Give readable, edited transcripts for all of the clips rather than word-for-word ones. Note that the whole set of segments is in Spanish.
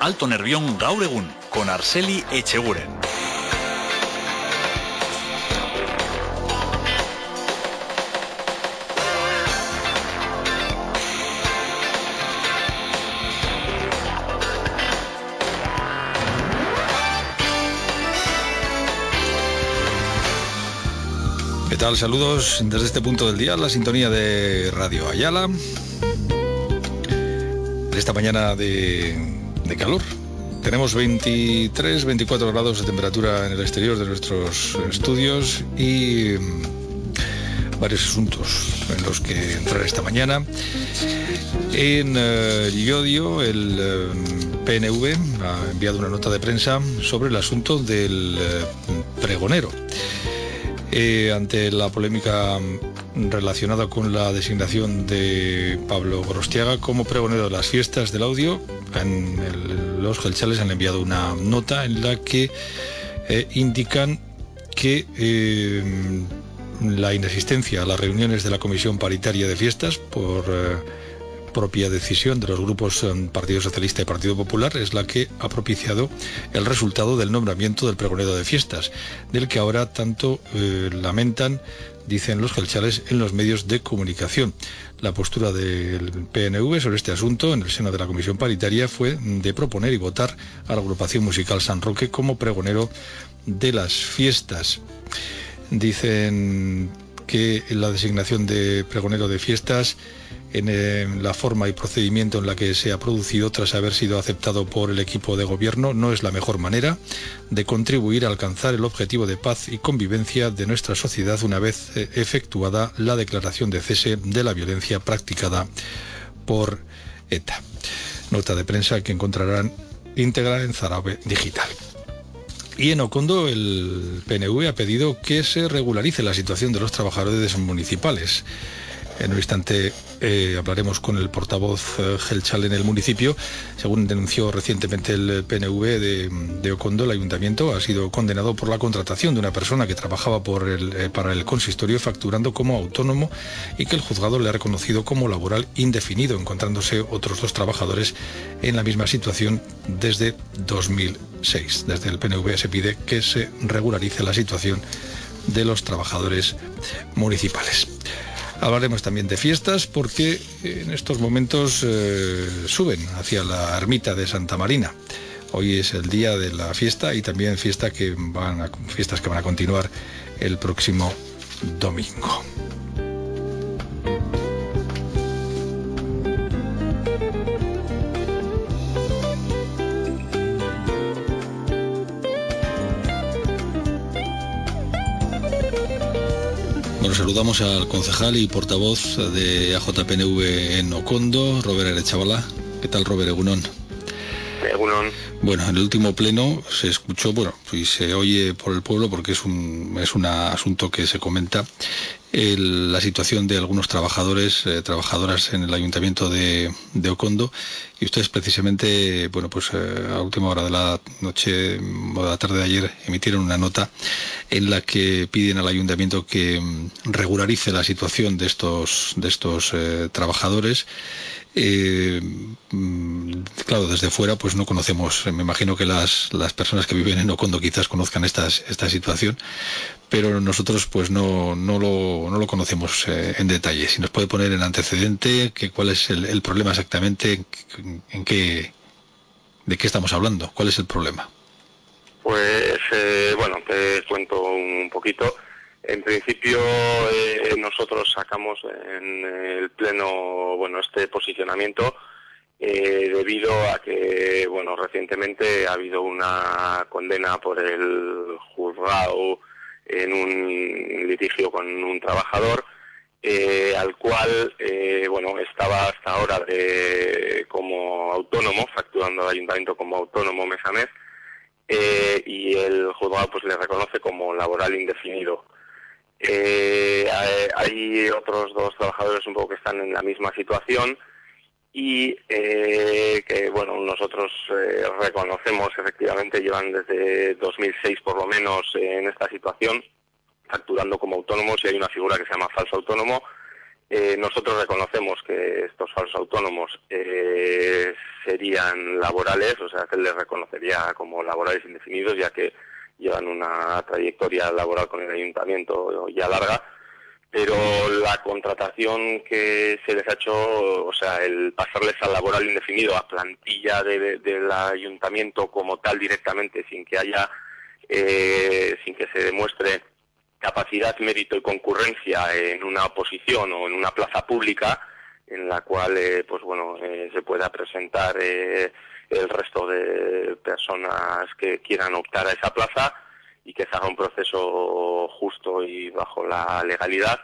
Alto Nervión gaur egun, con Arceli Echeguren. ¿Qué tal? Saludos desde este punto del día, la sintonía de Radio Ayala. Esta mañana de calor. Tenemos 23, 24 grados de temperatura en el exterior de nuestros estudios y varios asuntos en los que entrar esta mañana. En Llodio, el PNV ha enviado una nota de prensa sobre el asunto del pregonero. Ante la polémica relacionada con la designación de Pablo Gorostiaga como pregonero de las fiestas del audio, los gelchales han enviado una nota en la que indican que la inasistencia a las reuniones de la Comisión Paritaria de Fiestas por propia decisión de los grupos Partido Socialista y Partido Popular es la que ha propiciado el resultado del nombramiento del pregonero de fiestas, del que ahora tanto lamentan, dicen los gelchales, en los medios de comunicación. La postura del PNV sobre este asunto en el seno de la Comisión Paritaria fue de proponer y votar a la agrupación musical San Roque como pregonero de las fiestas. Dicen que la designación de pregonero de fiestas en la forma y procedimiento en la que se ha producido tras haber sido aceptado por el equipo de gobierno no es la mejor manera de contribuir a alcanzar el objetivo de paz y convivencia de nuestra sociedad una vez efectuada la declaración de cese de la violencia practicada por ETA. Nota de prensa que encontrarán íntegra en Zarabe Digital. Y en Ocondo el PNV ha pedido que se regularice la situación de los trabajadores municipales. En un instante hablaremos con el portavoz gelchal en el municipio. Según denunció recientemente el PNV de Ocondo, el ayuntamiento ha sido condenado por la contratación de una persona que trabajaba para el consistorio facturando como autónomo y que el juzgado le ha reconocido como laboral indefinido, encontrándose otros dos trabajadores en la misma situación desde 2006. Desde el PNV se pide que se regularice la situación de los trabajadores municipales. Hablaremos también de fiestas porque en estos momentos suben hacia la ermita de Santa Marina. Hoy es el día de la fiesta y también fiestas que van a continuar el próximo domingo. Bueno, saludamos al concejal y portavoz de AJPNV en Ocondo, Robert Arechavala. ¿Qué tal, Robert? Egunon. Egunon. Bueno, en el último pleno se escuchó, y se oye por el pueblo porque es un asunto que se comenta, la situación de algunos trabajadoras en el ayuntamiento de Ocondo, y ustedes precisamente, a última hora de la noche o de la tarde de ayer emitieron una nota en la que piden al ayuntamiento que regularice la situación de estos trabajadores. Claro, desde fuera pues no conocemos, me imagino que las personas que viven en Ocondo quizás conozcan esta situación, pero nosotros pues no lo conocemos en detalle. Si nos puede poner en antecedente cuál es el problema exactamente, de qué estamos hablando, cuál es el problema. Pues te cuento un poquito. En principio nosotros sacamos en el pleno este posicionamiento debido a que recientemente ha habido una condena por el juzgado en un litigio con un trabajador al cual estaba hasta ahora como autónomo, facturando al ayuntamiento como autónomo mes a mes, y el juzgado pues le reconoce como laboral indefinido. Hay otros dos trabajadores un poco que están en la misma situación y que nosotros reconocemos efectivamente, llevan desde 2006 por lo menos en esta situación, facturando como autónomos, y hay una figura que se llama falso autónomo, Nosotros reconocemos que estos falsos autónomos serían laborales, o sea, que les reconocería como laborales indefinidos, ya que llevan una trayectoria laboral con el ayuntamiento ya larga, pero la contratación que se les ha hecho, o sea, el pasarles al laboral indefinido, a plantilla del ayuntamiento como tal directamente, sin que haya, sin que se demuestre capacidad, mérito y concurrencia en una oposición o en una plaza pública en la cual se pueda presentar el resto de personas que quieran optar a esa plaza y que se haga un proceso justo y bajo la legalidad,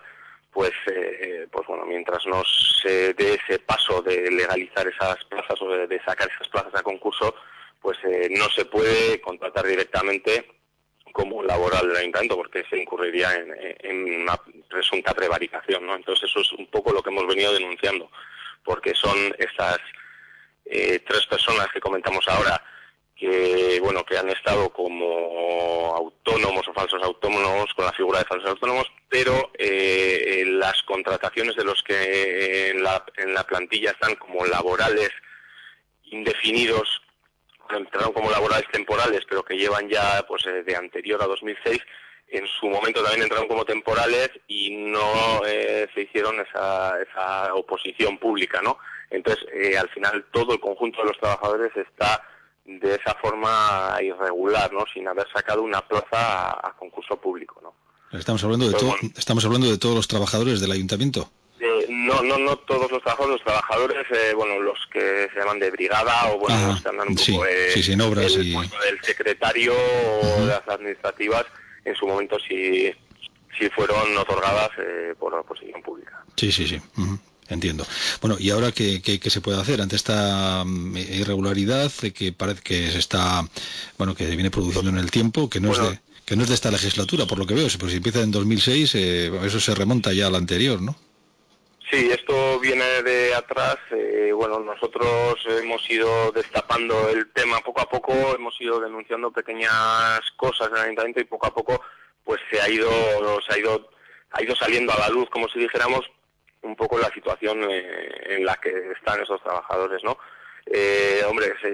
mientras no se dé ese paso de legalizar esas plazas o de sacar esas plazas a concurso, no se puede contratar directamente como laboral del ayuntamiento, porque se incurriría en una presunta prevaricación, ¿no? Entonces eso es un poco lo que hemos venido denunciando, porque son estas 3 personas que comentamos ahora que han estado como autónomos o falsos autónomos, con la figura de falsos autónomos, pero las contrataciones de los que en la plantilla están como laborales indefinidos, entraron como laborales temporales, pero que llevan ya de anterior a 2006, en su momento también entraron como temporales y no se hicieron esa oposición pública, ¿no? Entonces, al final, todo el conjunto de los trabajadores está de esa forma irregular, ¿no? Sin haber sacado una plaza a concurso público, ¿no? Estamos hablando de todos los trabajadores del ayuntamiento. No todos los trabajadores, los que se llaman de brigada o los que andan un poco en obras el secretario o las administrativas, en su momento sí fueron otorgadas por la oposición pública. Sí. Entiendo. Bueno, ¿y ahora qué se puede hacer ante esta irregularidad que parece que se está, que viene produciendo en el tiempo, que no es de esta legislatura, por lo que veo? Pues si empieza en 2006, eso se remonta ya a la anterior, ¿no? Sí, esto viene de atrás. Nosotros hemos ido destapando el tema poco a poco, hemos ido denunciando pequeñas cosas en el ayuntamiento y poco a poco ha ido saliendo a la luz, como si dijéramos, un poco la situación en la que están esos trabajadores, ¿no? Es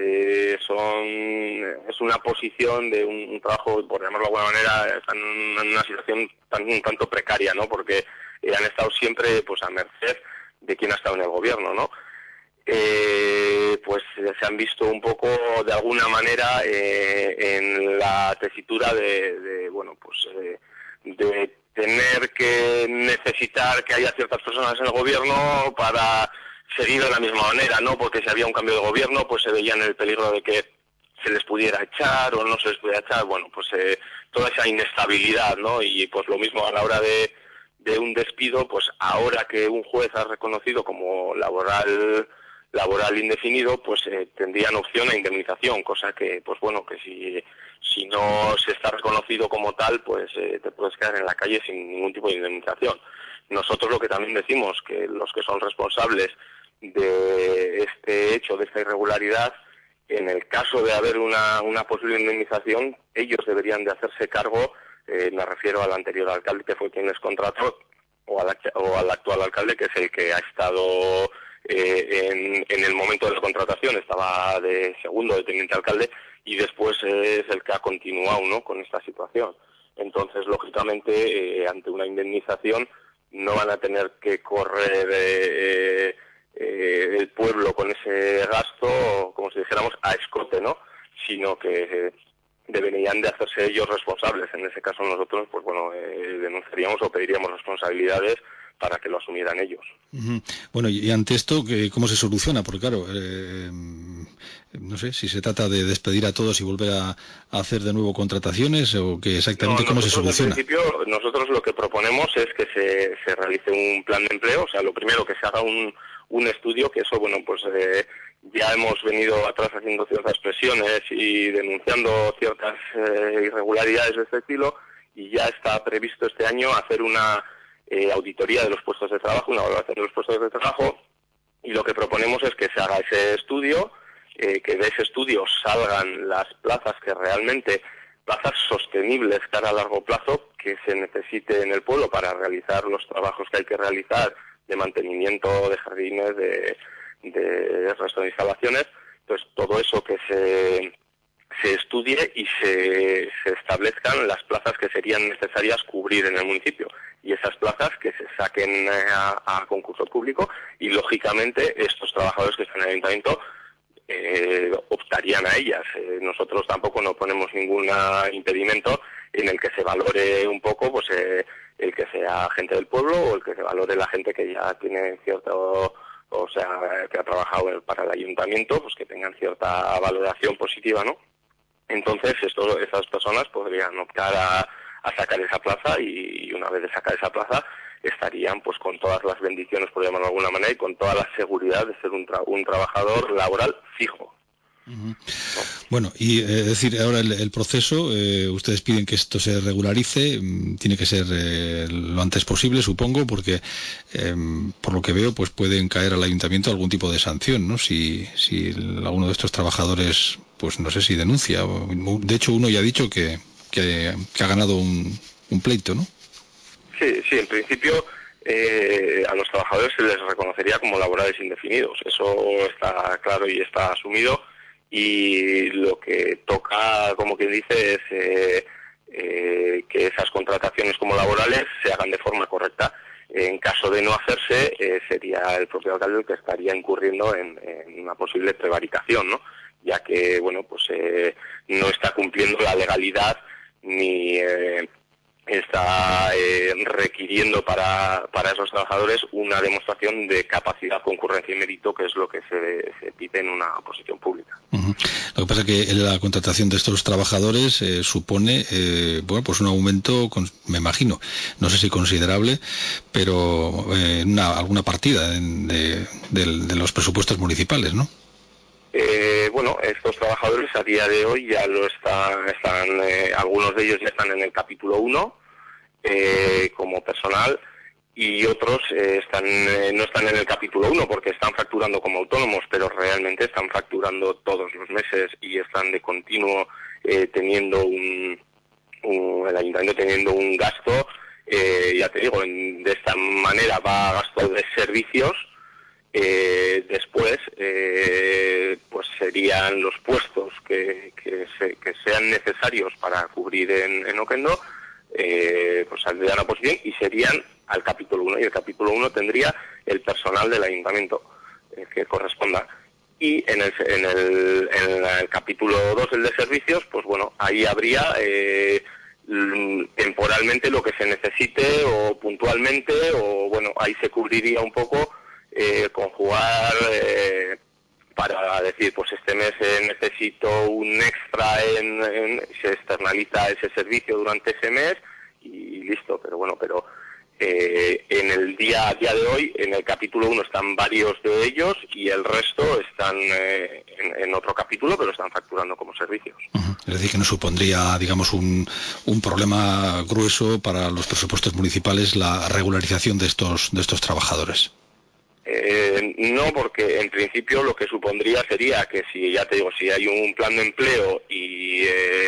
una posición de un trabajo, por llamarlo de alguna manera, están en una situación un tanto precaria, ¿no? Porque han estado siempre a merced de quien ha estado en el gobierno, ¿no? Se han visto un poco de alguna manera en la tesitura de tener que necesitar que haya ciertas personas en el gobierno para seguir de la misma manera, ¿no? Porque si había un cambio de gobierno, se veían el peligro de que se les pudiera echar o no se les pudiera echar, toda esa inestabilidad, ¿no? Y lo mismo a la hora de un despido, ahora que un juez ha reconocido como laboral indefinido, tendrían opción a indemnización, cosa que, que si no se está reconocido como tal, te puedes quedar en la calle sin ningún tipo de indemnización. Nosotros lo que también decimos, que los que son responsables de este hecho, de esta irregularidad, en el caso de haber una posible indemnización, ellos deberían de hacerse cargo. Me refiero al anterior alcalde, que fue quien les contrató, o al actual alcalde, que es el que ha estado en el momento de la contratación, estaba de segundo, de teniente alcalde, y después es el que ha continuado, ¿no?, con esta situación. Entonces, lógicamente, ante una indemnización no van a tener que correr el pueblo con ese gasto, como si dijéramos, a escote, ¿no?, sino que deberían de hacerse ellos responsables. En ese caso nosotros denunciaríamos o pediríamos responsabilidades para que lo asumieran ellos. Uh-huh. Bueno, y ante esto, ¿cómo se soluciona? Porque claro, no sé si se trata de despedir a todos y volver a hacer de nuevo contrataciones, o que exactamente cómo se soluciona. En principio, nosotros lo que proponemos es que se realice un plan de empleo. O sea, lo primero, que se haga un estudio, que eso, ya hemos venido atrás haciendo ciertas presiones y denunciando ciertas irregularidades de este estilo, y ya está previsto este año hacer una auditoría de los puestos de trabajo, una evaluación de los puestos de trabajo, y lo que proponemos es que se haga ese estudio, que de ese estudio salgan las plazas que realmente, plazas sostenibles cara a largo plazo, que se necesite en el pueblo para realizar los trabajos que hay que realizar de mantenimiento de jardines, de resto de instalaciones. Entonces, todo eso que se estudie y se establezcan las plazas que serían necesarias cubrir en el municipio, y esas plazas que se saquen a concurso público, y lógicamente estos trabajadores que están en el ayuntamiento optarían a ellas. Nosotros tampoco no ponemos ningún impedimento en el que se valore un poco, pues el que sea gente del pueblo, o el que se valore la gente que ya tiene cierto, o sea, que ha trabajado para el ayuntamiento, pues que tengan cierta valoración positiva, ¿no? Entonces esas personas podrían optar a sacar esa plaza, y una vez de sacar esa plaza estarían pues con todas las bendiciones, por llamarlo de alguna manera, y con toda la seguridad de ser un trabajador laboral fijo. Uh-huh. Bueno, y es decir, ahora el proceso, ustedes piden que esto se regularice, tiene que ser lo antes posible, supongo, porque por lo que veo, pues pueden caer al ayuntamiento algún tipo de sanción, ¿no? Si alguno de estos trabajadores, pues no sé si denuncia. De hecho, uno ya ha dicho que ha ganado un pleito, ¿no? Sí, en principio a los trabajadores se les reconocería como laborales indefinidos. Eso está claro y está asumido. Y lo que toca, como quien dice, es que esas contrataciones como laborales se hagan de forma correcta. En caso de no hacerse, sería el propio alcalde el que estaría incurriendo en una posible prevaricación, ¿no? Ya que, bueno, pues no está cumpliendo la legalidad, ni está requiriendo para esos trabajadores una demostración de capacidad, concurrencia y mérito, que es lo que se pide en una oposición pública. Uh-huh. Lo que pasa es que la contratación de estos trabajadores supone bueno, pues un aumento, me imagino, no sé si considerable, pero alguna partida de los presupuestos municipales, ¿no? Bueno, estos trabajadores a día de hoy ya lo están algunos de ellos ya están en el capítulo 1 como personal, y otros no están en el capítulo 1 porque están facturando como autónomos, pero realmente están facturando todos los meses y están de continuo teniendo el ayuntamiento teniendo un gasto, ya te digo, de esta manera va a gasto de servicios. Después pues serían los puestos que sean necesarios para cubrir en Oquendo, pues saldrían a oposición y serían al capítulo 1, y el capítulo 1 tendría el personal del ayuntamiento que corresponda. Y en el capítulo 2, el de servicios, pues bueno, ahí habría temporalmente lo que se necesite, o puntualmente, o bueno, ahí se cubriría un poco conjugar para decir, pues este mes necesito un extra, se externaliza ese servicio durante ese mes y listo. Pero bueno, en el día de hoy, en el capítulo 1 están varios de ellos y el resto están en otro capítulo, pero están facturando como servicios. Uh-huh. Es decir, que no supondría, digamos, un problema grueso para los presupuestos municipales la regularización de estos trabajadores. No, porque en principio lo que supondría sería que si hay un plan de empleo y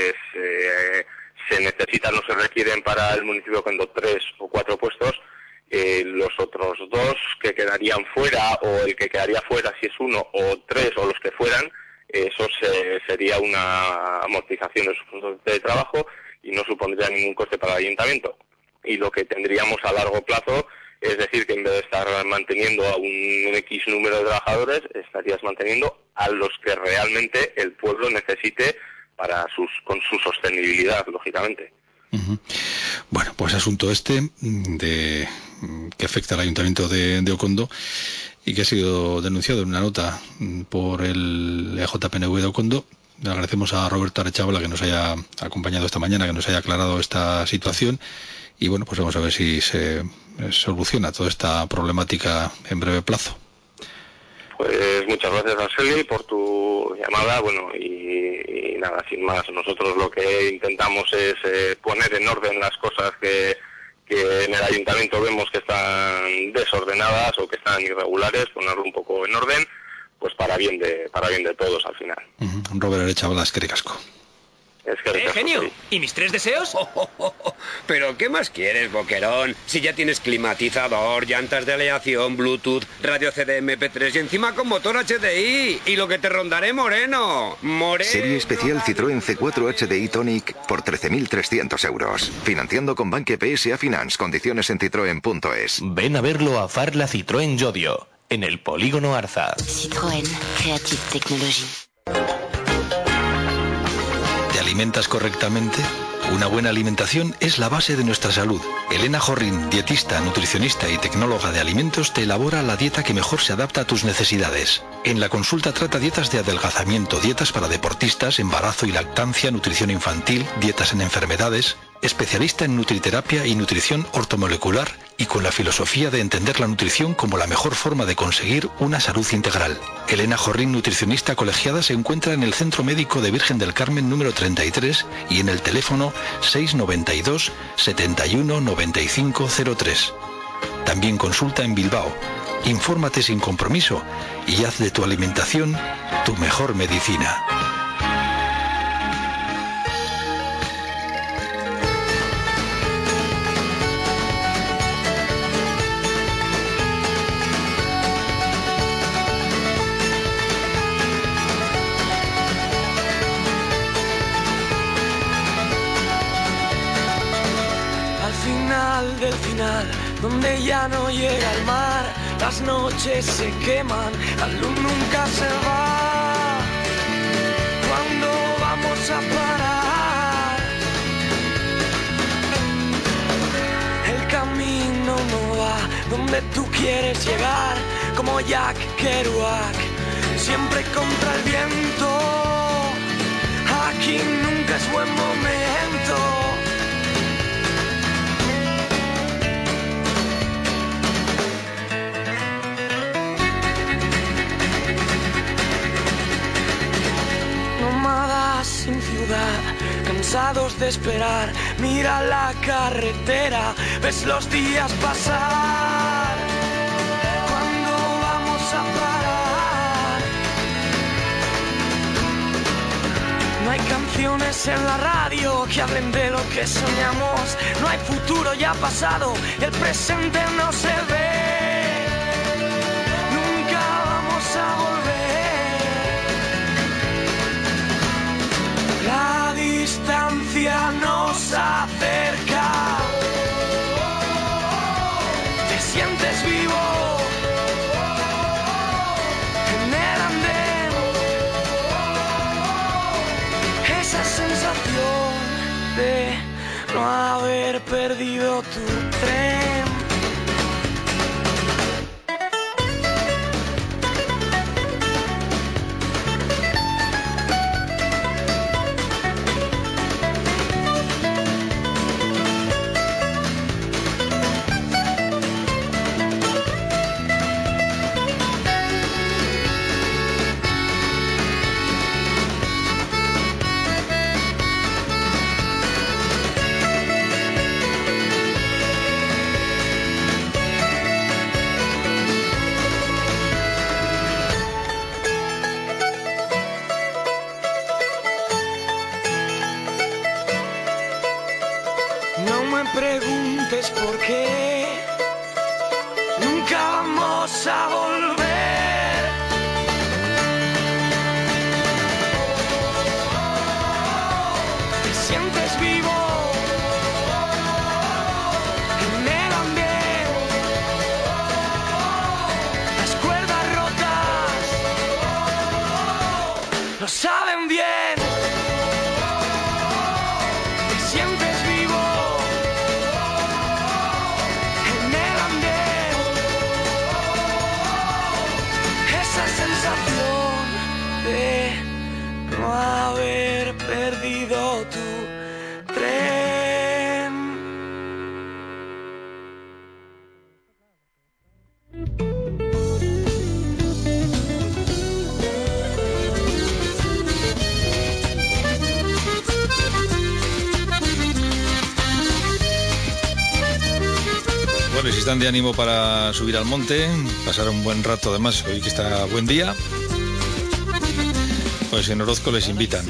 se necesitan o se requieren para el municipio de Oquendo 3 o 4 puestos, los otros 2 que quedarían fuera, o el que quedaría fuera si es 1 o 3 o los que fueran, eso sería una amortización de sus puntos de trabajo y no supondría ningún coste para el ayuntamiento. Y lo que tendríamos a largo plazo, es decir, que en vez de estar manteniendo a un X número de trabajadores, estarías manteniendo a los que realmente el pueblo necesite con su sostenibilidad, lógicamente. Uh-huh. Bueno, pues asunto que afecta al ayuntamiento de Oquendo y que ha sido denunciado en una nota por el EJPNV de Oquendo. Le agradecemos a Roberto Arechavala que nos haya acompañado esta mañana, que nos haya aclarado esta situación. Y bueno, pues vamos a ver si se soluciona toda esta problemática en breve plazo. Pues muchas gracias, Arseli, por tu llamada. Bueno, y nada, sin más, nosotros lo que intentamos es poner en orden las cosas que en el ayuntamiento vemos que están desordenadas o que están irregulares, ponerlo un poco en orden, pues para bien de todos al final. Robert Arechavala, eskerrik asko. Es que genio. ¿Y mis 3 deseos? ¿Pero qué más quieres, Boquerón? Si ya tienes climatizador, llantas de aleación, Bluetooth, radio CD MP3 y encima con motor HDI. Y lo que te rondaré, Moreno. Serie especial Citroën C4 HDI Tonic por 13.300 euros. Financiando con Banque PSA Finance. Condiciones en citroen.es. Ven a verlo a Farla Citroën Llodio, en el Polígono Arza. Citroën. Creative Technology. ¿Te alimentas correctamente? Una buena alimentación es la base de nuestra salud. Elena Jorrin, dietista, nutricionista y tecnóloga de alimentos, te elabora la dieta que mejor se adapta a tus necesidades. En la consulta trata dietas de adelgazamiento, dietas para deportistas, embarazo y lactancia, nutrición infantil, dietas en enfermedades. Especialista en nutriterapia y nutrición ortomolecular y con la filosofía de entender la nutrición como la mejor forma de conseguir una salud integral. Elena Jorrin, nutricionista colegiada, se encuentra en el Centro Médico de Virgen del Carmen número 33 y en el teléfono 692 71 95 03. También consulta en Bilbao. Infórmate sin compromiso y haz de tu alimentación tu mejor medicina. Del final, donde ya no llega el mar, las noches se queman, la luz nunca se va. ¿Cuándo vamos a parar? El camino no va donde tú quieres llegar, como Jack Kerouac, siempre contra el viento. Aquí nunca es buen momento. Sin ciudad, cansados de esperar, mira la carretera, ves los días pasar. ¿Cuándo vamos a parar? No hay canciones en la radio que hablen de lo que soñamos, no hay futuro ya pasado, el presente no se ve. Nunca vamos a volver. La distancia nos acerca. Te sientes vivo en el andén. Esa sensación de no haber perdido tu tren. preguntes por qué. Nunca vamos a volver. Te sientes vivo en el ambiente. Las cuerdas rotas lo saben bien. Haber perdido tu tren. Bueno, y si están de ánimo para subir al monte, pasar un buen rato, además hoy que está buen día, Pues en Orozco les invitan.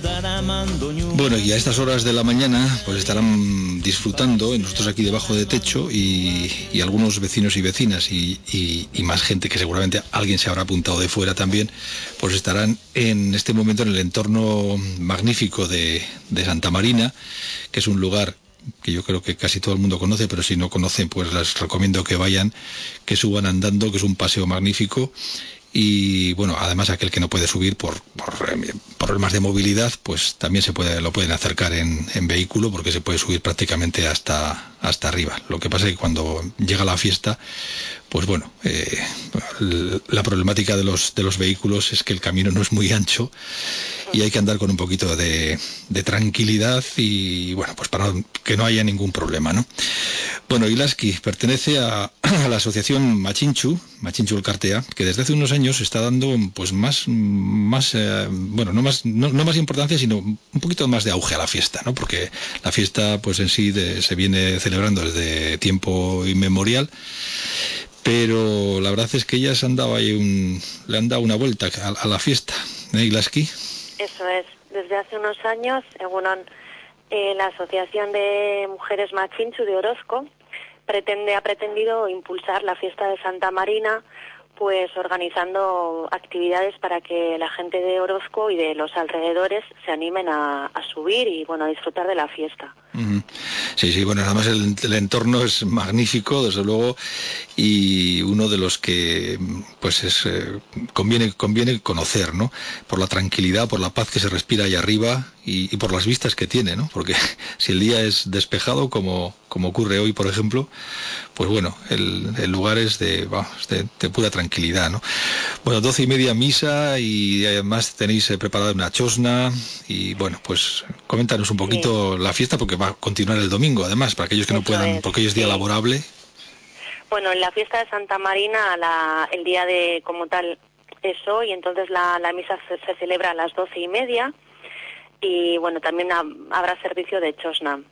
Bueno, y a estas horas de la mañana pues estarán disfrutando, nosotros aquí debajo de techo, y algunos vecinos y vecinas y más gente que seguramente alguien se habrá apuntado de fuera también, pues estarán en este momento en el entorno magnífico de Santa Marina, que es un lugar que yo creo que casi todo el mundo conoce, pero si no conocen pues les recomiendo que vayan, que suban andando, que es un paseo magnífico. Y bueno, además aquel que no puede subir por problemas de movilidad, pues también lo pueden acercar en vehículo, porque se puede subir prácticamente hasta arriba. Lo que pasa es que cuando llega la fiesta, pues bueno, la problemática de los vehículos es que el camino no es muy ancho y hay que andar con un poquito de tranquilidad y bueno, pues para que no haya ningún problema, ¿no? Bueno, Ilaski pertenece a la asociación Machinchu Elkartea, que desde hace unos años está dando pues no más importancia, sino un poquito más de auge a la fiesta, ¿no? Porque la fiesta pues en sí se viene celebrando desde tiempo inmemorial, pero la verdad es que ellas le han dado una vuelta a la fiesta, ¿eh, Ilaski? Eso es, desde hace unos años, la Asociación de Mujeres Machinchu de Orozco ha pretendido impulsar la fiesta de Santa Marina, pues organizando actividades para que la gente de Orozco y de los alrededores se animen a subir y bueno, a disfrutar de la fiesta. Uh-huh. Sí, bueno, además el entorno es magnífico, desde luego, y uno de los que pues conviene conocer, ¿no? Por la tranquilidad, por la paz que se respira ahí arriba y por las vistas que tiene, ¿no? Porque si el día es despejado, como ocurre hoy, por ejemplo, pues bueno, el lugar es de pura tranquilidad, ¿no? Bueno, 12:30 misa y además tenéis preparada una chosna y bueno, pues coméntanos un poquito la fiesta, porque va a continuar el domingo, además, para aquellos que no puedan, porque hoy es día laborable. Bueno, en la fiesta de Santa Marina, el día de como tal es hoy, entonces la misa se celebra a las 12:30 y bueno, también habrá servicio de chosna.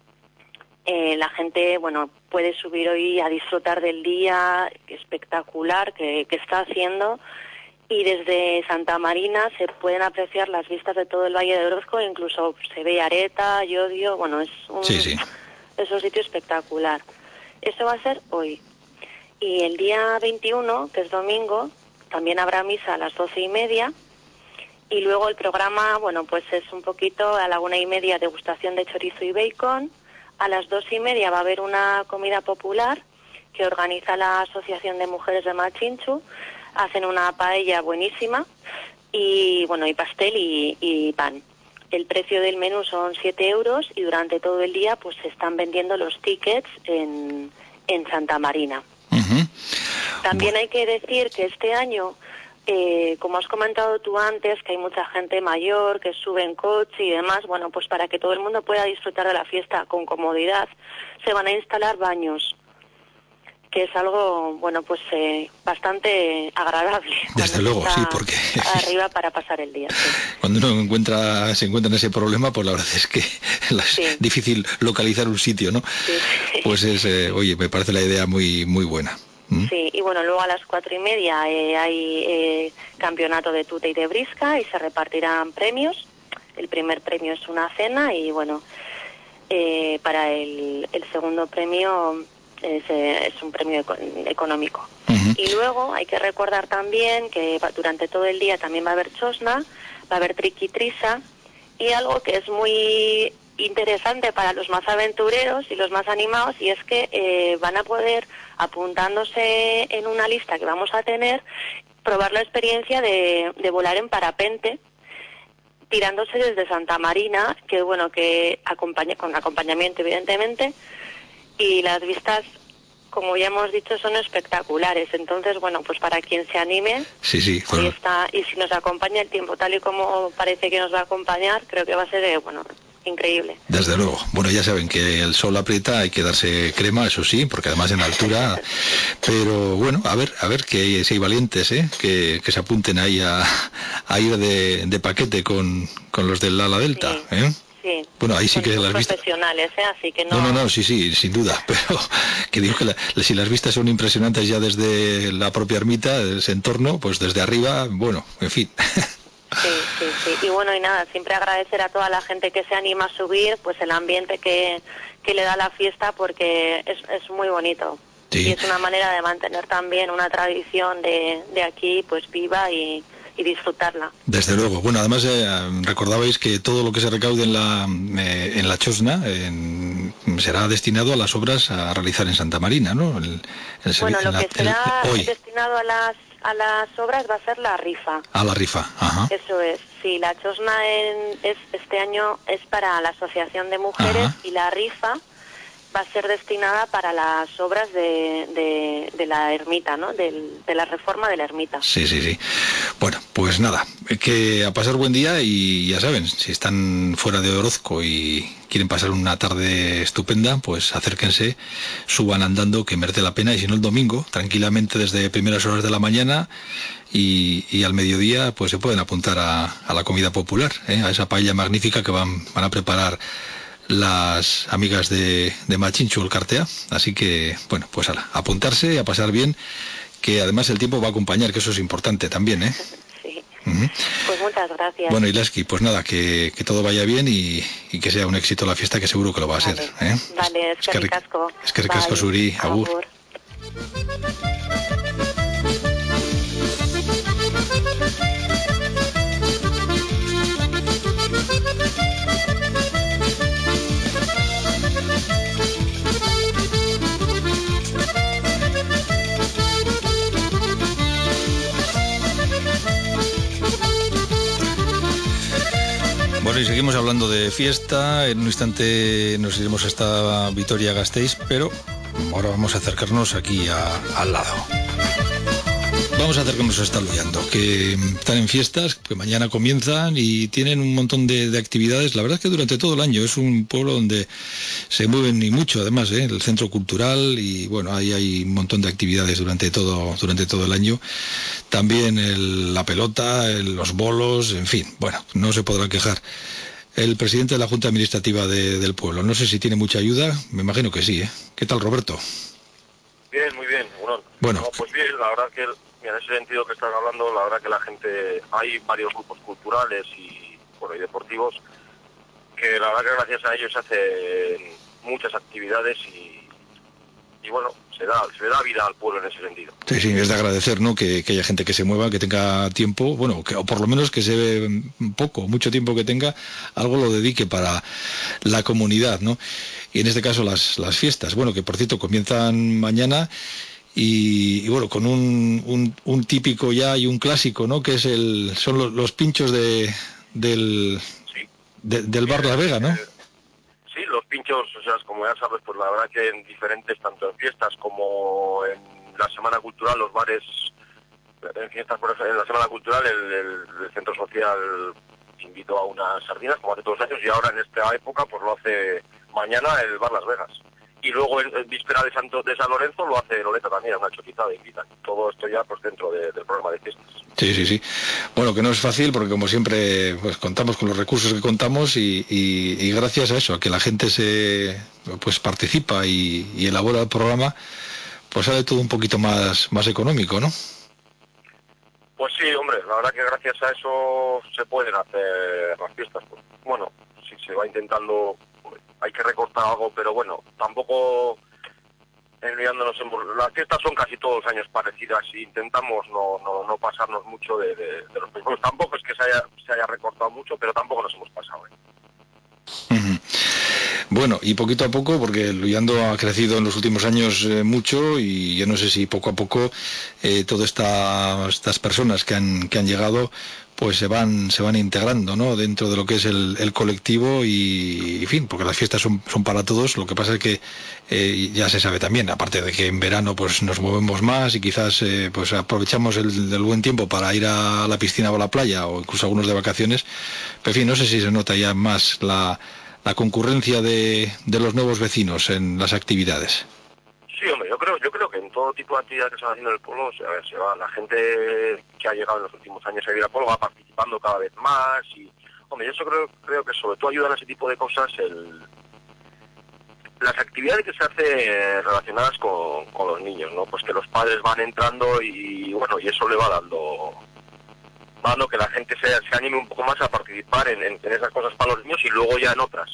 La gente, bueno, puede subir hoy a disfrutar del día espectacular que está haciendo, y desde Santa Marina se pueden apreciar las vistas de todo el Valle de Orozco, incluso se ve Areta, Llodio, bueno, es un sitio espectacular. Eso va a ser hoy. Y el día 21, que es domingo, también habrá misa a las 12:30, y luego el programa, bueno, pues es un poquito a la 1:30 degustación de chorizo y bacon. A las 2:30 va a haber una comida popular que organiza la Asociación de Mujeres de Machinchu. Hacen una paella buenísima y bueno, y pastel y pan. El precio del menú son 7 euros y durante todo el día pues se están vendiendo los tickets en Santa Marina. Uh-huh. También hay que decir que este año, como has comentado tú antes, que hay mucha gente mayor que sube en coche y demás, bueno, pues para que todo el mundo pueda disfrutar de la fiesta con comodidad, se van a instalar baños, que es algo, bueno, pues bastante agradable. Desde luego, sí, porque arriba para pasar el día. Sí. Cuando uno se encuentra en ese problema, pues la verdad es que es difícil localizar un sitio, ¿no? Sí. Pues oye, me parece la idea muy muy buena. Sí, y bueno, luego a las 4:30 hay campeonato de tute y de brisca y se repartirán premios. El primer premio es una cena y bueno, para el segundo premio es un premio económico. Uh-huh. Y luego hay que recordar también que durante todo el día también va a haber chosna, va a haber triquitrisa, y algo que es muy interesante para los más aventureros y los más animados, y es que van a poder, apuntándose en una lista que vamos a tener, probar la experiencia de volar en parapente, tirándose desde Santa Marina, que bueno, que con acompañamiento evidentemente, y las vistas, como ya hemos dicho, son espectaculares. Entonces, bueno, pues para quien se anime, bueno, y si nos acompaña el tiempo tal y como parece que nos va a acompañar, creo que va a ser, bueno, increíble. Desde luego. Bueno, ya saben que el sol aprieta, hay que darse crema, eso sí, porque además en altura, pero bueno, a ver que si hay valientes, que se apunten ahí a ir de paquete con los del ala delta, sí. Sí. Bueno, ahí sí que las vistas profesionales, así que no. No, sí, sin duda, pero que digo que si las vistas son impresionantes ya desde la propia ermita, ese entorno, pues desde arriba, bueno, en fin. Sí. Y bueno, y nada, siempre agradecer a toda la gente que se anima a subir, pues el ambiente que le da la fiesta, porque es muy bonito. Sí. Y es una manera de mantener también una tradición de aquí, pues viva y disfrutarla. Desde luego. Bueno, además recordabais que todo lo que se recaude en la Chosna será destinado a las obras a realizar en Santa Marina, ¿no? Bueno, lo que será destinado a las obras va a ser la rifa. A la rifa, ajá. Eso es. Sí, la Chosna este año es para la Asociación de Mujeres, ajá, y la rifa va a ser destinada para las obras de la ermita, ¿no? De la reforma de la ermita. Sí. Bueno, pues nada, que a pasar buen día, y ya saben, si están fuera de Orozco y quieren pasar una tarde estupenda, pues acérquense, suban andando, que merece la pena, y si no el domingo, tranquilamente desde primeras horas de la mañana y al mediodía, pues se pueden apuntar a la comida popular, a esa paella magnífica que van a preparar las amigas de Machinchu, el Cartea. Así que, bueno, pues apuntarse, a pasar bien, que además el tiempo va a acompañar, que eso es importante también, ¿eh? Sí. Uh-huh. Pues muchas gracias. Bueno, Ilaski, pues nada, que todo vaya bien y que sea un éxito la fiesta, que seguro que lo va a ser, ¿eh? Vale, es que ricasco. Es que ricasco, Suri, agur. Bueno, y seguimos hablando de fiesta. En un instante nos iremos hasta Vitoria-Gasteiz, pero ahora vamos a acercarnos aquí al lado. Vamos a acercarnos a Estaluyando, que están en fiestas, que mañana comienzan y tienen un montón de actividades. La verdad es que durante todo el año es un pueblo donde se mueven y mucho, además, el centro cultural, y bueno, ahí hay un montón de actividades durante todo el año. También la pelota, los bolos, en fin, bueno, no se podrá quejar el presidente de la Junta Administrativa del pueblo. No sé si tiene mucha ayuda, me imagino que sí, ¿eh? ¿Qué tal, Roberto? Bien, muy bien, Bueno, no, pues bien, la verdad que en ese sentido que estás hablando, la verdad que la gente, hay varios grupos culturales y deportivos que la verdad que gracias a ellos se hacen muchas actividades y bueno, se da vida al pueblo en ese sentido. Sí, es de agradecer, ¿no? Que haya gente que se mueva, que tenga tiempo, bueno, o por lo menos que se ve mucho tiempo que tenga, algo lo dedique para la comunidad, ¿no? Y en este caso las fiestas, bueno, que por cierto comienzan mañana. Y bueno, con un típico ya y un clásico, ¿no? Que son los pinchos del bar La Vega, ¿no? Sí, los pinchos, o sea, como ya sabes, pues la verdad que en diferentes, tanto en fiestas como en la Semana Cultural, los bares, en fiestas, por ejemplo, en la Semana Cultural, el Centro Social invitó a unas sardinas, como hace todos los años, y ahora en esta época, pues lo hace mañana el bar Las Vegas. Y luego en víspera de San Lorenzo lo hace Loleta también, una chotizada invitan. Todo esto ya pues dentro del programa de fiestas. Sí. Bueno, que no es fácil porque como siempre pues contamos con los recursos que contamos y gracias a eso, a que la gente pues participa y elabora el programa, pues sale todo un poquito más económico, ¿no? Pues sí, hombre, la verdad que gracias a eso se pueden hacer las fiestas. Pues, bueno, si se va intentando, hay que recortar algo, pero bueno, tampoco enviándonos las fiestas son casi todos los años parecidas y intentamos no pasarnos mucho de los mismos. Tampoco es que se haya recortado mucho, pero tampoco nos hemos pasado. Uh-huh. Bueno, y poquito a poco, porque Luyando ha crecido en los últimos años mucho, y yo no sé si poco a poco todas estas personas que han llegado pues se van integrando, ¿no? Dentro de lo que es el colectivo y en fin, porque las fiestas son para todos. Lo que pasa es que ya se sabe también, aparte de que en verano pues nos movemos más y quizás pues aprovechamos el buen tiempo para ir a la piscina o a la playa, o incluso algunos de vacaciones. Pero en fin, no sé si se nota ya más la concurrencia de los nuevos vecinos en las actividades. Sí, hombre, yo creo que en todo tipo de actividades que se van haciendo en el pueblo, se va, la gente que ha llegado en los últimos años a vivir al pueblo va participando cada vez más y, hombre, yo creo que sobre todo ayudan a ese tipo de cosas las actividades que se hacen relacionadas con los niños, ¿no? Pues que los padres van entrando y bueno, y eso le va dando va dando que la gente se anime un poco más a participar en esas cosas para los niños y luego ya en otras.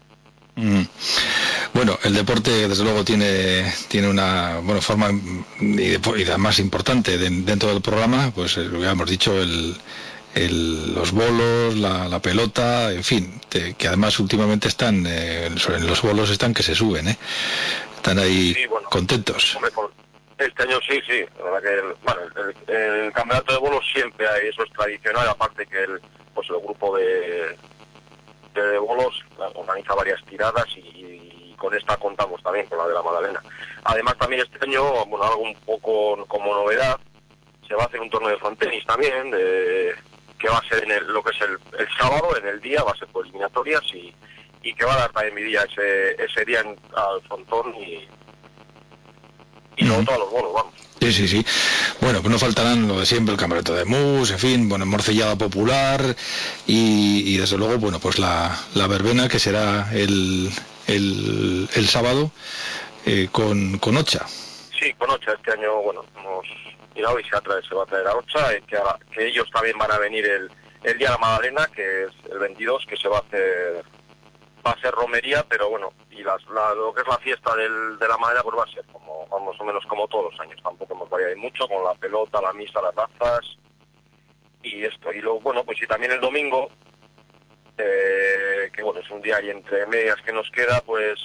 Bueno, el deporte desde luego tiene una forma y además importante dentro del programa, pues ya hemos dicho los bolos, la pelota, en fin, que además últimamente están en los bolos están que se suben, están ahí contentos. Hombre, este año sí, la verdad que el campeonato de bolos siempre hay, eso es tradicional, aparte que el grupo de bolos organiza varias tiradas y con esta contamos también, con la de la Magdalena. Además también este año, algo un poco como novedad, se va a hacer un torneo de frontenis también, que va a ser lo que es el sábado, en el día, va a ser por eliminatorias y que va a dar también mi día ese día al frontón y luego todos los bolos, vamos. Sí. Bueno, pues no faltarán lo de siempre, el campeonato de mus, en fin, morcillada popular y desde luego, pues la verbena que será el sábado con Ocha. Sí, con Ocha. Este año, hemos mirado y se va a traer a Ocha, que ellos también van a venir el día de la Magdalena, que es el 22, que va a ser romería, pero y lo que es la fiesta de la Magdalena, pues va a ser más o menos como todos los años, tampoco hemos variado mucho, con la pelota, la misa, las tazas y esto. Y luego, pues y también el domingo, que es un día y entre medias que nos queda, pues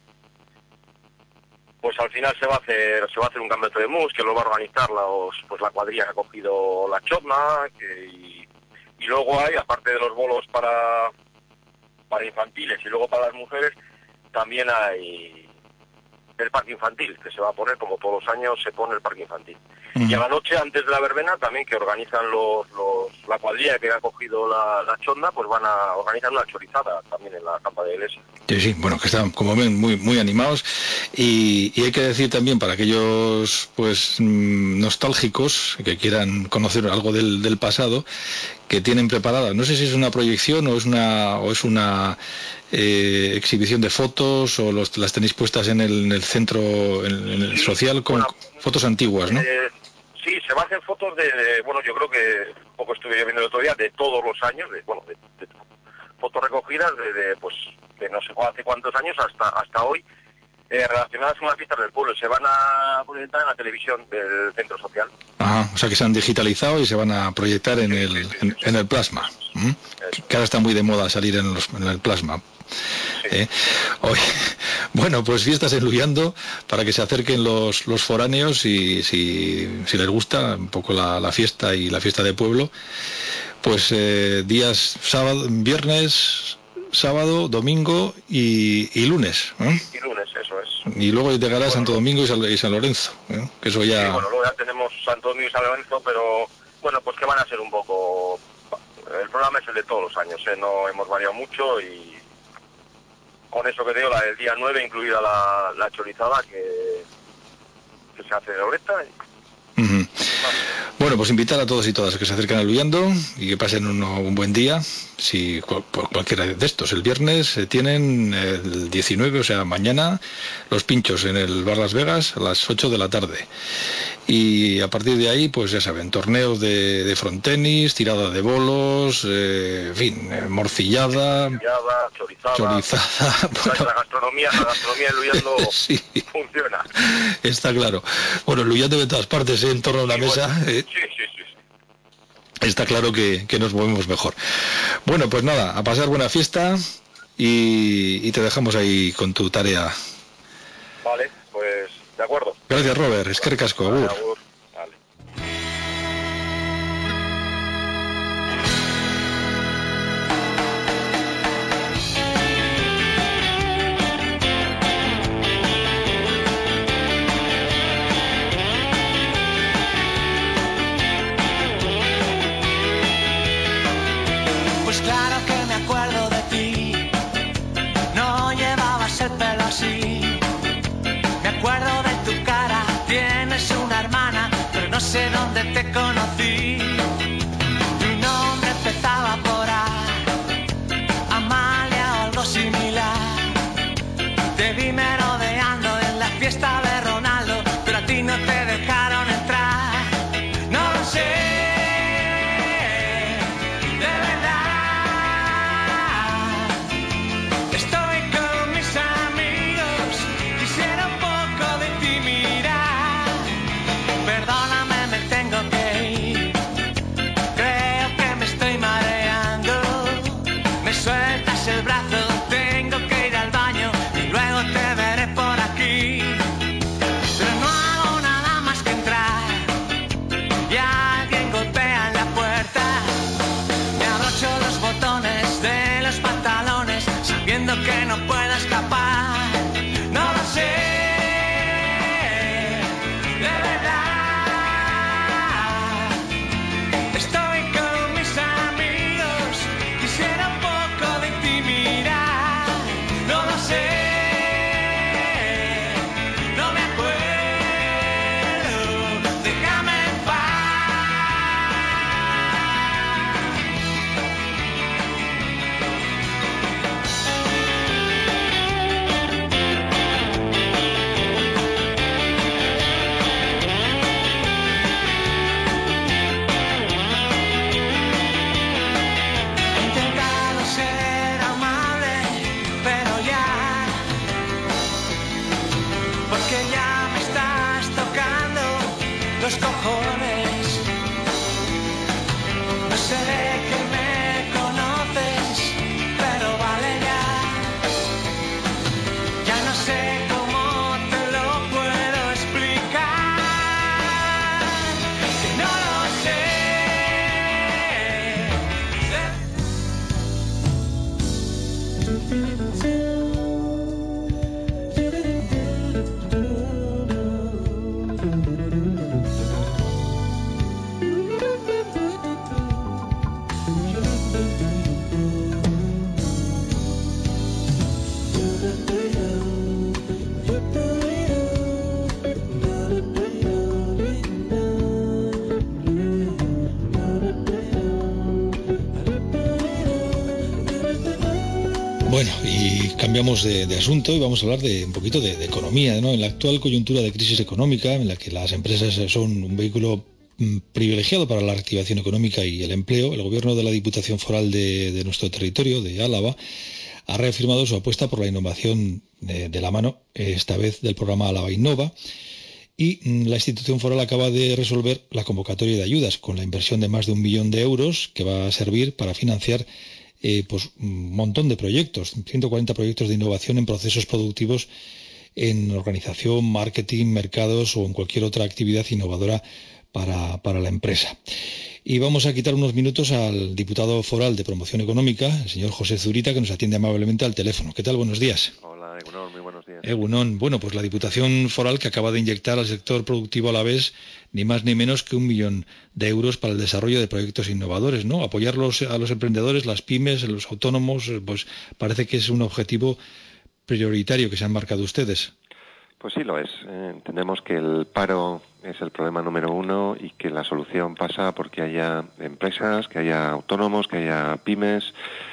al final se va a hacer un campeonato de mus, que lo va a organizar la cuadrilla que ha cogido la Chotna, y luego hay, aparte de los bolos para infantiles y luego para las mujeres, también hay el parque infantil, que se va a poner, como todos los años se pone el parque infantil. Y a la noche, antes de la verbena, también que organizan la cuadrilla que ha cogido la Chonda, pues van a organizar una chorizada también en la campa de iglesia. Sí, que están, como ven, muy, muy animados. Y hay que decir también, para aquellos nostálgicos que quieran conocer algo del pasado, que tienen preparada, no sé si es una proyección o es una exhibición de fotos, o las tenéis puestas en el centro, en el social, con fotos antiguas, ¿no? Sí, se va a hacer fotos yo creo que un poco estuve viendo el otro día, de todos los años, de fotos recogidas que no sé hace cuántos años hasta hoy, relacionadas con las fiestas del pueblo. Se van a proyectar en la televisión del centro social. Ajá, o sea que se han digitalizado y se van a proyectar en el plasma. Que ahora está muy de moda salir en el plasma. Hoy, pues fiestas en Luyando, para que se acerquen los foráneos y si les gusta un poco la fiesta y la fiesta de pueblo, pues días viernes, sábado, domingo y lunes. Y lunes, eso es. Y luego llegará Santo Domingo y San Lorenzo, que eso ya... Sí, luego ya tenemos Santo Domingo y San Lorenzo, pero pues que van a ser un poco... El programa es el de todos los años, no hemos variado mucho, y con eso que digo, la del día 9, incluida la chorizada que se hace de Oreta. Bueno, pues invitar a todos y todas a que se acerquen a Luyando y que pasen un buen día. Si cualquiera de estos, el viernes tienen el 19, o sea, mañana, los pinchos en el Bar Las Vegas a las 8 de la tarde. Y a partir de ahí, pues ya saben, torneos de frontenis, tirada de bolos, en fin, morcillada, chorizada. La gastronomía de Luyando sí, funciona. Está claro. Bueno, Luyando de todas partes, en torno a una mesa. Sí. Está claro que nos movemos mejor. Bueno, pues nada, a pasar buena fiesta y te dejamos ahí con tu tarea. Vale, pues de acuerdo. Gracias, Robert. Eskerrik asko, agur. Vale. Pues claro que me acuerdo de ti, no llevabas el pelo así. Me acuerdo de tu cara, tienes una hermana, pero no sé dónde te conocí. Tu nombre empezaba por A, Amalia o algo similar. Te vi merodeando en la fiesta de Ronaldo, pero a ti no te dejaron entrar. No lo sé. sueltas el brazo, tengo que ir al baño y luego te veré por aquí. Pero no hago nada más que entrar y alguien golpea en la puerta. Me abrocho los botones de los pantalones sabiendo que no puedo escapar. No lo sé, de verdad. Estoy con mis amigos, quisiera un poco de intimidad. No lo sé, no me acuerdo, déjame en He intentado ser amable, pero ya, porque ya me estás tocando los cojones. No sé que me conoces, pero vale ya. Ya no sé cómo te lo puedo explicar, que no lo sé. Bueno, y cambiamos de asunto y vamos a hablar de un poquito de economía, ¿no? En la actual coyuntura de crisis económica, en la que las empresas son un vehículo privilegiado para la reactivación económica y el empleo, el gobierno de la Diputación Foral de nuestro territorio, de Álava, ha reafirmado su apuesta por la innovación de la mano, esta vez del programa Álava Innova, y la institución foral acaba de resolver la convocatoria de ayudas con la inversión de más de 1 millón de euros que va a servir para financiar pues un montón de proyectos, 140 proyectos de innovación en procesos productivos, en organización, marketing, mercados o en cualquier otra actividad innovadora para la empresa. Y vamos a quitar unos minutos al diputado foral de Promoción Económica, el señor José Zurita, que nos atiende amablemente al teléfono. ¿Qué tal? Buenos días. Hola, Egunon, muy buenos días. Egunon, bueno, pues la Diputación Foral que acaba de inyectar al sector productivo alavés ni más ni menos que 1 millón de euros para el desarrollo de proyectos innovadores, ¿no? Apoyar a los emprendedores, las pymes, los autónomos, pues parece que es un objetivo prioritario que se han marcado ustedes. Pues sí lo es. Entendemos que el paro es el problema número 1 y que la solución pasa porque haya empresas, que haya autónomos, que haya pymes,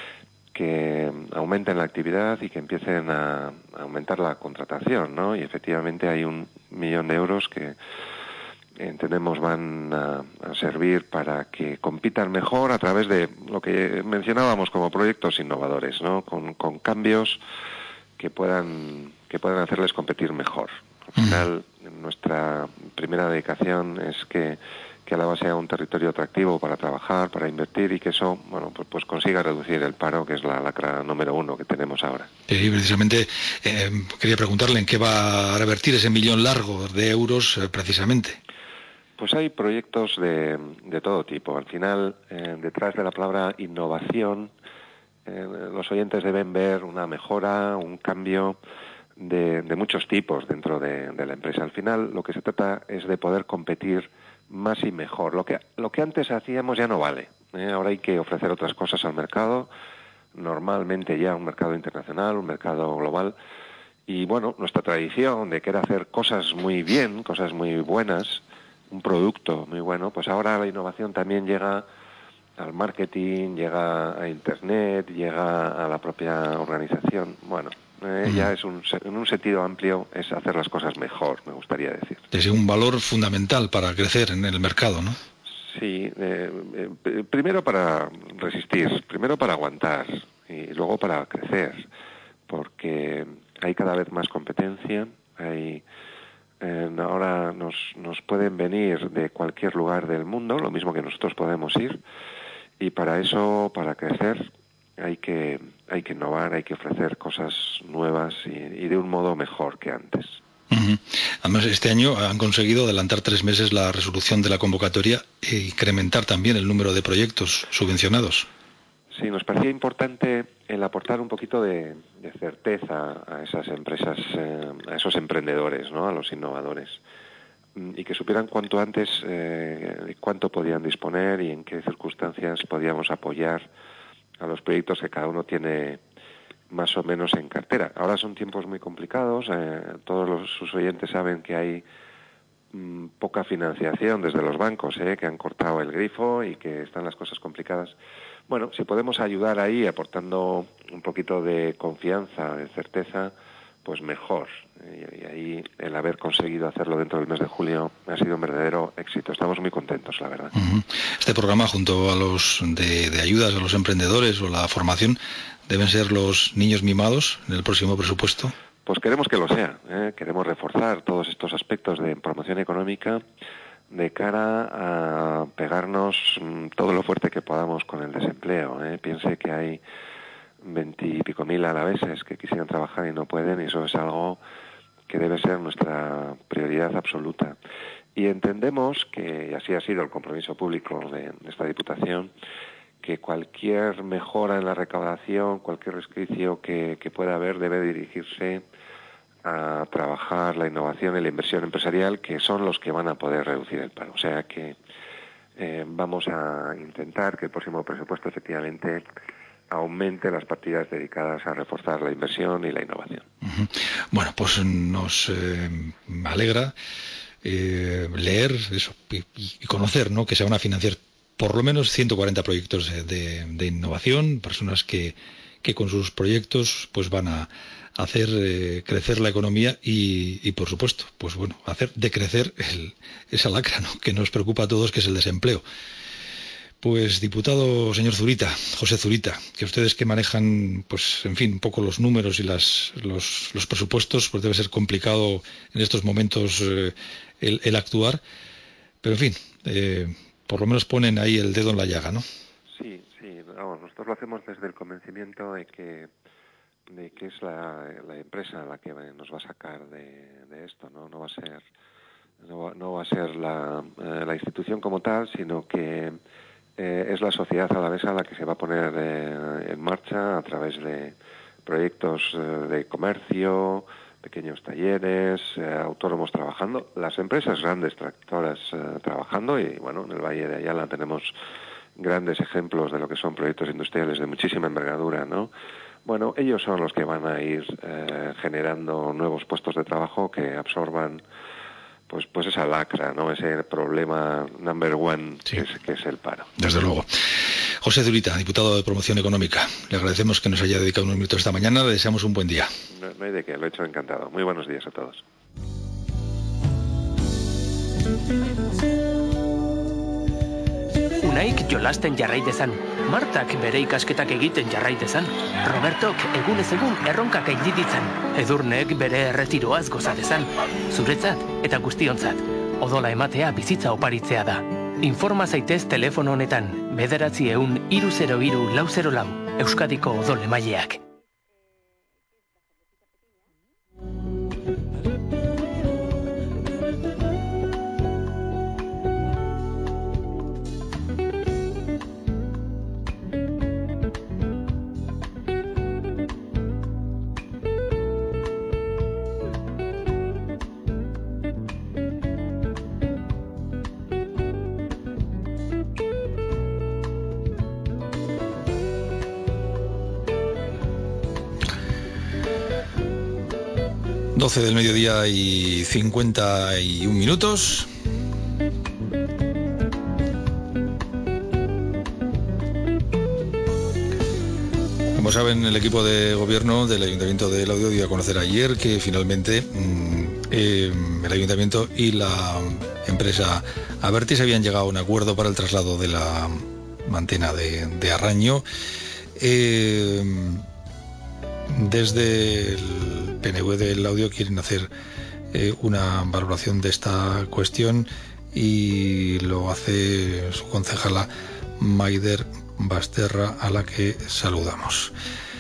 que aumenten la actividad y que empiecen a aumentar la contratación, ¿no? Y efectivamente hay 1 millón de euros que entendemos van a servir para que compitan mejor a través de lo que mencionábamos como proyectos innovadores, ¿no? Con cambios que puedan hacerles competir mejor. Al final, nuestra primera dedicación es que Álava sea un territorio atractivo para trabajar, para invertir y que eso, bueno, pues consiga reducir el paro, que es la lacra número 1 que tenemos ahora. Y precisamente quería preguntarle en qué va a revertir ese 1 millón largo de euros precisamente. Pues hay proyectos de todo tipo. Al final, detrás de la palabra innovación, los oyentes deben ver una mejora, un cambio de muchos tipos dentro de la empresa. Al final, lo que se trata es de poder competir más y mejor. Lo que antes hacíamos ya no vale. Ahora hay que ofrecer otras cosas al mercado, normalmente ya un mercado internacional, un mercado global. Y bueno, nuestra tradición de querer hacer cosas muy bien, cosas muy buenas, un producto muy bueno, pues ahora la innovación también llega al marketing, llega a Internet, llega a la propia organización. Bueno, ya es en un sentido amplio, es hacer las cosas mejor, me gustaría decir. Es un valor fundamental para crecer en el mercado, ¿no? Sí, primero para resistir, primero para aguantar y luego para crecer, porque hay cada vez más competencia, ahora nos pueden venir de cualquier lugar del mundo, lo mismo que nosotros podemos ir, y para eso, para crecer, hay que innovar, hay que ofrecer cosas nuevas y de un modo mejor que antes. Además, este año han conseguido adelantar 3 meses la resolución de la convocatoria e incrementar también el número de proyectos subvencionados. Sí, nos parecía importante el aportar un poquito de certeza a esas empresas, a esos emprendedores, ¿no? A los innovadores, y que supieran cuanto antes de cuánto podían disponer y en qué circunstancias podíamos apoyar a los proyectos que cada uno tiene más o menos en cartera. Ahora son tiempos muy complicados, todos sus oyentes saben que hay poca financiación desde los bancos, que han cortado el grifo y que están las cosas complicadas. Bueno, si podemos ayudar ahí aportando un poquito de confianza, de certeza, pues mejor. Y ahí el haber conseguido hacerlo dentro del mes de julio ha sido un verdadero éxito. Estamos muy contentos, la verdad. Este programa, junto a los de ayudas a los emprendedores o la formación, ¿deben ser los niños mimados en el próximo presupuesto? Pues queremos que lo sea. Queremos reforzar todos estos aspectos de promoción económica de cara a pegarnos todo lo fuerte que podamos con el desempleo. Piense que hay 20 y pico mil alaveses que quisieran trabajar y no pueden, y eso es algo que debe ser nuestra prioridad absoluta. Y entendemos que, y así ha sido el compromiso público de esta Diputación, que cualquier mejora en la recaudación, cualquier resquicio que pueda haber debe dirigirse a trabajar la innovación y la inversión empresarial, que son los que van a poder reducir el paro. O sea que vamos a intentar que el próximo presupuesto efectivamente aumente las partidas dedicadas a reforzar la inversión y la innovación. Bueno, pues nos alegra leer eso y conocer, ¿no?, que se van a financiar por lo menos 140 proyectos de innovación, personas que con sus proyectos pues van a hacer crecer la economía y por supuesto, pues bueno, hacer decrecer esa lacra, ¿no?, que nos preocupa a todos, que es el desempleo. Pues diputado señor Zurita, José Zurita, que ustedes que manejan, pues en fin, un poco los números y los presupuestos, pues debe ser complicado en estos momentos el actuar, pero en fin, por lo menos ponen ahí el dedo en la llaga, ¿no? Sí, vamos, nosotros lo hacemos desde el convencimiento de que es la empresa la que nos va a sacar de esto, ¿no? No va a ser la institución como tal, sino que es la sociedad alavesa la que se va a poner en marcha a través de proyectos de comercio, pequeños talleres, autónomos trabajando, las empresas grandes tractoras trabajando, y bueno, en el Valle de Ayala tenemos grandes ejemplos de lo que son proyectos industriales de muchísima envergadura, ¿no? Bueno, ellos son los que van a ir generando nuevos puestos de trabajo que absorban pues esa lacra, ¿no?, ese problema number one, sí, que es el paro. Desde luego. José Zurita, diputado de Promoción Económica, le agradecemos que nos haya dedicado unos minutos esta mañana, le deseamos un buen día. No hay de qué, lo he hecho encantado. Muy buenos días a todos. Unaik jolasten jarrai dezan, Martak bere ikasketak egiten jarrai dezan, Robertok egunez egun erronkak egin ditzan, Edurnek bere erretiroaz goza dezan, zuretzat eta guztiontzat, odola ematea bizitza oparitzea da. Informa zaitez telefono honetan, 900-303-404, Euskadiko odol emaileak. Del mediodía y 51 minutos. Como saben, el equipo de gobierno del Ayuntamiento de Laudio dio a conocer ayer que finalmente el Ayuntamiento y la empresa Abertis habían llegado a un acuerdo para el traslado de la antena de Arraño. Desde el PNV del Laudio quieren hacer una valoración de esta cuestión y lo hace su concejala Maider Basterra, a la que saludamos.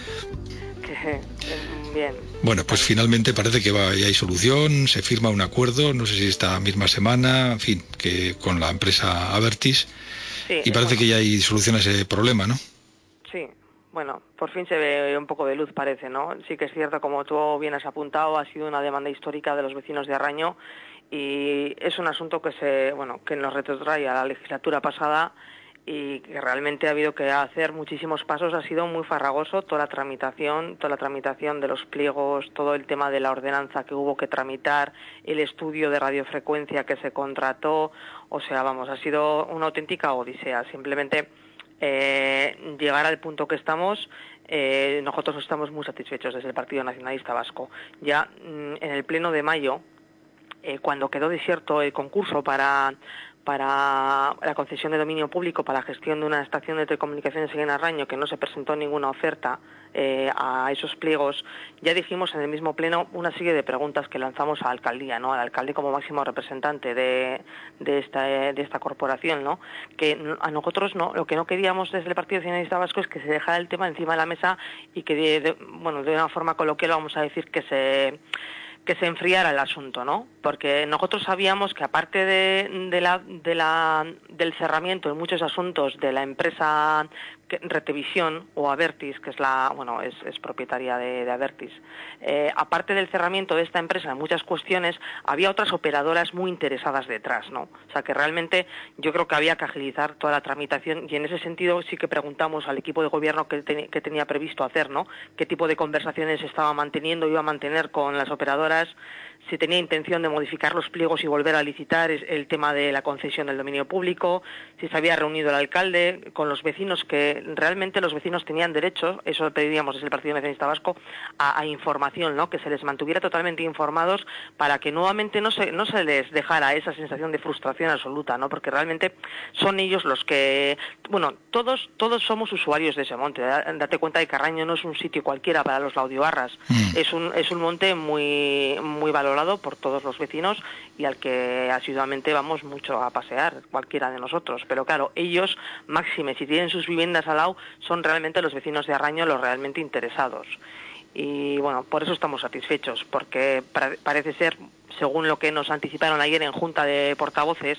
Bien. Bueno, pues finalmente parece que ya hay solución, se firma un acuerdo, no sé si esta misma semana, en fin, que con la empresa Abertis, sí, y parece que ya hay solución a ese problema, ¿no? Sí, bueno, por fin se ve un poco de luz, parece, ¿no? Sí que es cierto, como tú bien has apuntado, ha sido una demanda histórica de los vecinos de Arraño y es un asunto que nos retrotrae a la legislatura pasada y que realmente ha habido que hacer muchísimos pasos. Ha sido muy farragoso toda la tramitación de los pliegos, todo el tema de la ordenanza que hubo que tramitar, el estudio de radiofrecuencia que se contrató, o sea, vamos, ha sido una auténtica odisea. Simplemente llegar al punto que estamos, nosotros estamos muy satisfechos desde el Partido Nacionalista Vasco. Ya en el pleno de mayo, cuando quedó desierto el concurso para la concesión de dominio público para la gestión de una estación de telecomunicaciones en Arraño, que no se presentó ninguna oferta a esos pliegos, ya dijimos en el mismo pleno una serie de preguntas que lanzamos a la alcaldía, ¿no? Al alcalde como máximo representante de esta corporación, ¿no? Que a nosotros lo que no queríamos desde el Partido Nacionalista Vasco es que se dejara el tema encima de la mesa y que de una forma coloquial vamos a decir que se enfriara el asunto, ¿no? Porque nosotros sabíamos que aparte del cerramiento de muchos asuntos de la empresa Retevisión o Abertis, que es propietaria de Abertis, aparte del cerramiento de esta empresa en muchas cuestiones, había otras operadoras muy interesadas detrás, ¿no? O sea que realmente yo creo que había que agilizar toda la tramitación y en ese sentido sí que preguntamos al equipo de gobierno que tenía previsto hacer, ¿no? Qué tipo de conversaciones estaba manteniendo, iba a mantener con las operadoras, si tenía intención de modificar los pliegos y volver a licitar el tema de la concesión del dominio público, si se había reunido el alcalde con los vecinos, que realmente los vecinos tenían derecho, eso pediríamos desde el Partido Nacionalista Vasco, a información, ¿no? Que se les mantuviera totalmente informados para que nuevamente no se les dejara esa sensación de frustración absoluta, ¿no? Porque realmente son ellos los que, todos somos usuarios de ese monte. Date cuenta de que Arraño no es un sitio cualquiera para los laudiobarras, es un monte muy, muy valorado por todos los vecinos y al que asiduamente vamos mucho a pasear, cualquiera de nosotros. Pero claro, ellos, máxime, si tienen sus viviendas al lado, son realmente los vecinos de Arraño los realmente interesados. Y bueno, por eso estamos satisfechos, porque parece ser, según lo que nos anticiparon ayer en Junta de Portavoces,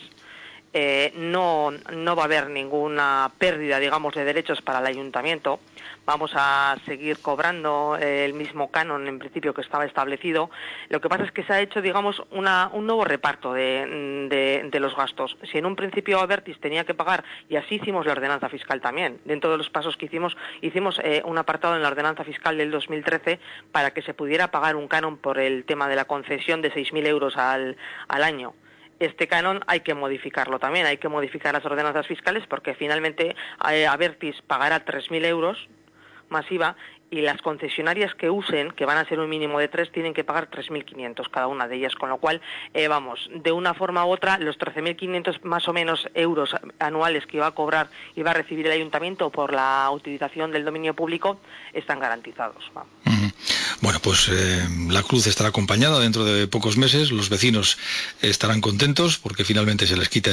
no va a haber ninguna pérdida, digamos, de derechos para el ayuntamiento. Vamos a seguir cobrando el mismo canon, en principio, que estaba establecido. Lo que pasa es que se ha hecho, digamos, un nuevo reparto de los gastos. Si en un principio Abertis tenía que pagar, y así hicimos la ordenanza fiscal también, dentro de los pasos que hicimos un apartado en la ordenanza fiscal del 2013 para que se pudiera pagar un canon por el tema de la concesión de 6.000 euros al año. Este canon hay que modificarlo también, hay que modificar las ordenanzas fiscales porque finalmente Abertis pagará 3.000 euros más IVA y las concesionarias que usen, que van a ser un mínimo de 3, tienen que pagar 3.500 cada una de ellas, con lo cual, de una forma u otra, los 13.500 más o menos euros anuales que iba a recibir el ayuntamiento por la utilización del dominio público están garantizados. Bueno, pues la cruz estará acompañada dentro de pocos meses, los vecinos estarán contentos porque finalmente se les quita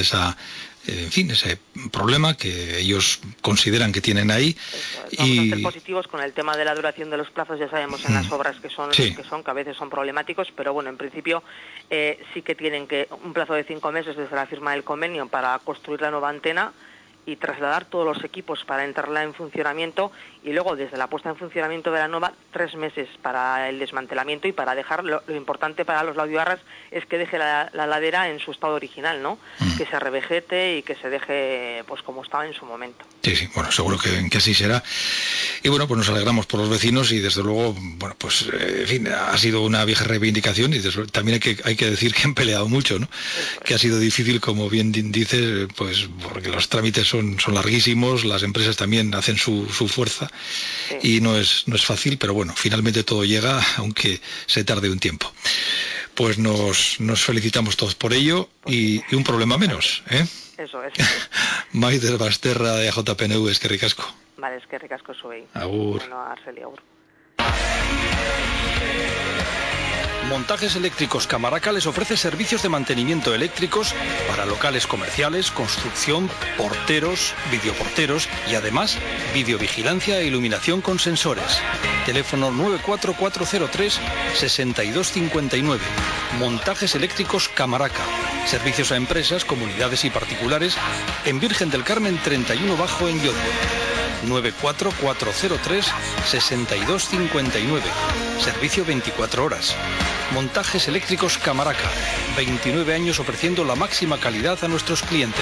ese problema que ellos consideran que tienen ahí. Vamos a ser positivos con el tema de la duración de los plazos, ya sabemos en las obras que a veces son problemáticos, pero bueno, en principio sí que tienen un plazo de 5 meses desde la firma del convenio para construir la nueva antena y trasladar todos los equipos para entrarla en funcionamiento y luego desde la puesta en funcionamiento de la nueva 3 meses para el desmantelamiento y para dejar lo importante para los laudiobarras es que deje la ladera en su estado original, ¿no? Que se revegete y que se deje pues como estaba en su momento. Sí, bueno, seguro que así será. Y bueno, pues nos alegramos por los vecinos y desde luego, bueno, pues en fin, ha sido una vieja reivindicación y también hay que decir que han peleado mucho, ¿no? Que ha sido difícil, como bien dices, pues porque los trámites son larguísimos, las empresas también hacen su fuerza y no es fácil, pero bueno, finalmente todo llega, aunque se tarde un tiempo. Pues nos felicitamos todos por ello y un problema menos, ¿eh? Eso es. Maider Basterra de AJPNV, eskerrik asko. Vale, eskerrik asko zuei. Agur. Bueno, Arceli, agur. Montajes Eléctricos Camaraca les ofrece servicios de mantenimiento eléctricos para locales comerciales, construcción, porteros, videoporteros y además videovigilancia e iluminación con sensores. Teléfono 94403-6259. Montajes Eléctricos Camaraca. Servicios a empresas, comunidades y particulares en Virgen del Carmen 31 Bajo en Llodio. 94403-6259. Servicio 24 horas. Montajes Eléctricos Camaraca. 29 años ofreciendo la máxima calidad a nuestros clientes.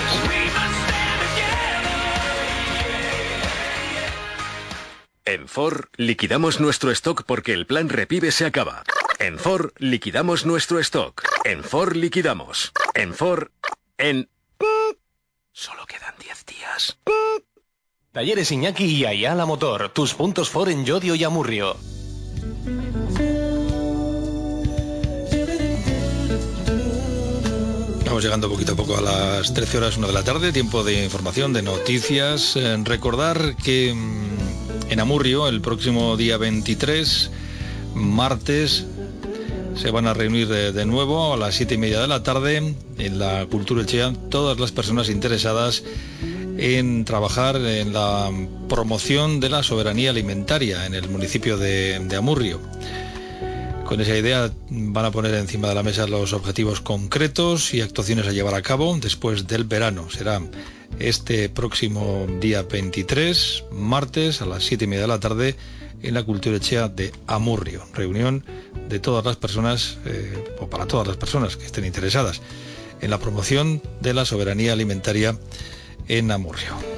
En Ford liquidamos nuestro stock porque el plan Repive se acaba. En Ford liquidamos nuestro stock. En Ford liquidamos. En Ford... Solo quedan 10 días. Talleres Iñaki y Ayala Motor. Tus puntos Ford en Llodio y Amurrio. Estamos llegando poquito a poco a las 13 horas, 1 de la tarde, tiempo de información, de noticias. Recordar que en Amurrio, el próximo día 23, martes, se van a reunir de nuevo a las 7:30 de la tarde en la Cultura Echea todas las personas interesadas en trabajar en la promoción de la soberanía alimentaria en el municipio de Amurrio. Con esa idea van a poner encima de la mesa los objetivos concretos y actuaciones a llevar a cabo después del verano. Será este próximo día 23, martes, a las 7:30 de la tarde, en la Cultura Echea de Amurrio. Reunión de todas las personas, o para todas las personas que estén interesadas en la promoción de la soberanía alimentaria en Amurrio.